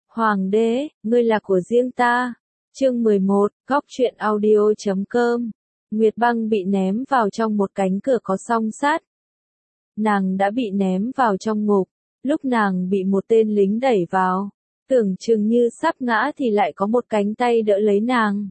Hoàng đế, ngươi là của riêng ta. Chương 11, Góc truyện audio.com. Nguyệt Băng bị ném vào trong một cánh cửa có song sắt. Nàng đã bị ném vào trong ngục, lúc nàng bị một tên lính đẩy vào, tưởng chừng như sắp ngã thì lại có một cánh tay đỡ lấy nàng.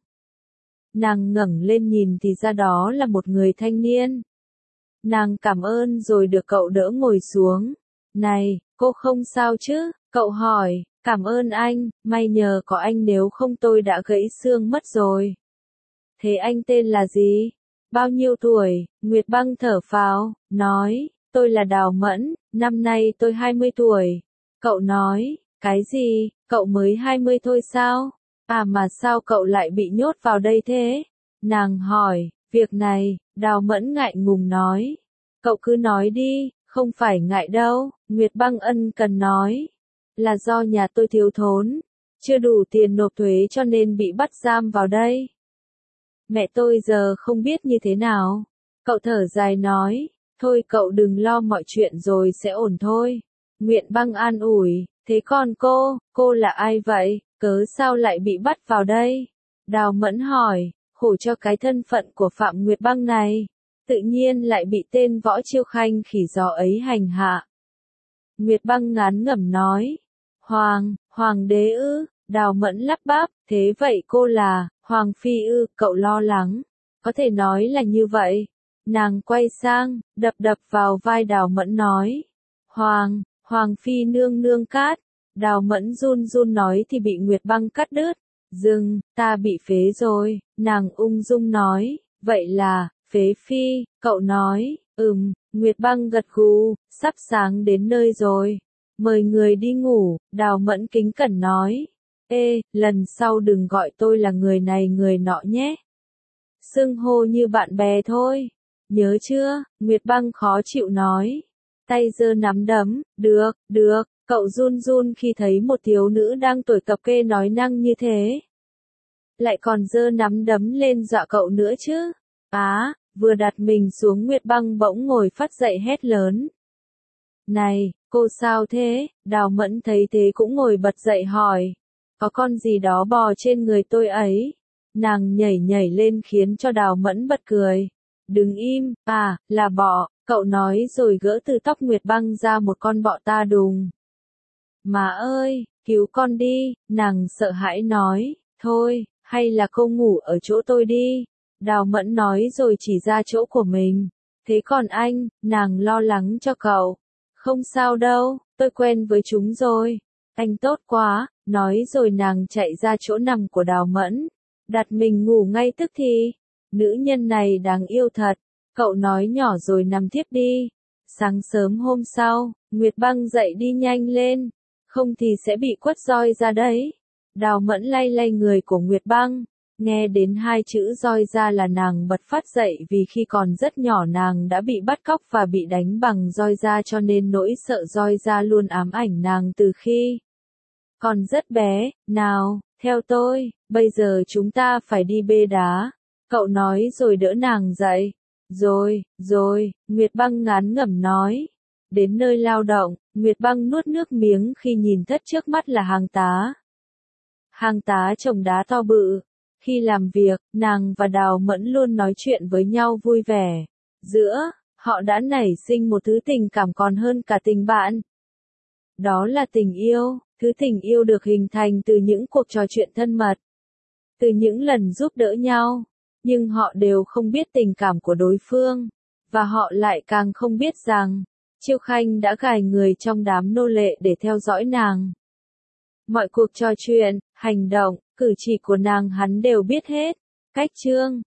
Nàng ngẩng lên nhìn thì ra đó là một người thanh niên. Nàng cảm ơn rồi được cậu đỡ ngồi xuống. Này, cô không sao chứ? Cậu hỏi. Cảm ơn anh, may nhờ có anh nếu không tôi đã gãy xương mất rồi. Thế anh tên là gì? Bao nhiêu tuổi? Nguyệt Băng thở phào, nói, tôi là Đào Mẫn, năm nay tôi 20 tuổi. Cậu nói, cái gì, cậu mới 20 thôi sao? À mà sao cậu lại bị nhốt vào đây thế? Nàng hỏi, việc này, Đào Mẫn ngại ngùng nói. Cậu cứ nói đi, không phải ngại đâu, Nguyệt Băng ân cần nói. Là do nhà tôi thiếu thốn, chưa đủ tiền nộp thuế cho nên bị bắt giam vào đây. Mẹ tôi giờ không biết như thế nào. Cậu thở dài nói, thôi cậu đừng lo mọi chuyện rồi sẽ ổn thôi. Nguyệt Băng an ủi, thế còn cô là ai vậy, cớ sao lại bị bắt vào đây? Đào Mẫn hỏi, khổ cho cái thân phận của Phạm Nguyệt Băng này, tự nhiên lại bị tên Võ Chiêu Khanh khỉ gió ấy hành hạ. Nguyệt Băng ngán ngẩm nói, Hoàng đế ư? Đào Mẫn lắp bắp, thế vậy cô là, Hoàng Phi ư? Cậu lo lắng, có thể nói là như vậy. Nàng quay sang, đập vào vai Đào Mẫn nói, Hoàng Phi nương nương cát. Đào Mẫn run run nói thì bị Nguyệt Băng cắt đứt. Dừng, ta bị phế rồi, nàng ung dung nói, vậy là, phế phi, cậu nói, Nguyệt Băng gật gù, sắp sáng đến nơi rồi. Mời người đi ngủ, Đào Mẫn kính cẩn nói. Ê, lần sau đừng gọi tôi là người này người nọ nhé. Xưng hô như bạn bè thôi. Nhớ chưa? Nguyệt Băng khó chịu nói. Tay giơ nắm đấm, được, cậu run run khi thấy một thiếu nữ đang tuổi cập kê nói năng như thế. Lại còn giơ nắm đấm lên dọa cậu nữa chứ. Vừa đặt mình xuống Nguyệt Băng bỗng ngồi phắt dậy hét lớn. Này, cô sao thế? Đào Mẫn thấy thế cũng ngồi bật dậy hỏi. Có con gì đó bò trên người tôi ấy. Nàng nhảy lên khiến cho Đào Mẫn bật cười. Đừng im, là bọ, cậu nói rồi gỡ từ tóc Nguyệt Băng ra một con bọ ta đùng. Má ơi, cứu con đi, nàng sợ hãi nói, thôi, hay là cô ngủ ở chỗ tôi đi. Đào Mẫn nói rồi chỉ ra chỗ của mình. Thế còn anh, nàng lo lắng cho cậu. Không sao đâu, tôi quen với chúng rồi. Anh tốt quá, nói rồi nàng chạy ra chỗ nằm của Đào Mẫn. Đặt mình ngủ ngay tức thì. Nữ nhân này đáng yêu thật. Cậu nói nhỏ rồi nằm thiếp đi. Sáng sớm hôm sau, Nguyệt Băng dậy đi nhanh lên. Không thì sẽ bị quất roi ra đấy. Đào Mẫn lay người của Nguyệt Băng. Nghe đến hai chữ roi ra là nàng bật phát dậy vì khi còn rất nhỏ nàng đã bị bắt cóc và bị đánh bằng roi ra cho nên nỗi sợ roi ra luôn ám ảnh nàng từ khi còn rất bé. Nào, theo tôi, bây giờ chúng ta phải đi bê đá. Cậu nói rồi đỡ nàng dậy. Rồi, Nguyệt Băng ngán ngẩm nói. Đến nơi lao động, Nguyệt Băng nuốt nước miếng khi nhìn thất trước mắt là hang tá. Hang tá trồng đá to bự. Khi làm việc, nàng và Đào Mẫn luôn nói chuyện với nhau vui vẻ. Giữa họ đã nảy sinh một thứ tình cảm còn hơn cả tình bạn. Đó là tình yêu, thứ tình yêu được hình thành từ những cuộc trò chuyện thân mật, từ những lần giúp đỡ nhau. Nhưng họ đều không biết tình cảm của đối phương, và họ lại càng không biết rằng, Chiêu Khanh đã gài người trong đám nô lệ để theo dõi nàng. Mọi cuộc trò chuyện, hành động, cử chỉ của nàng hắn đều biết hết. Cách chương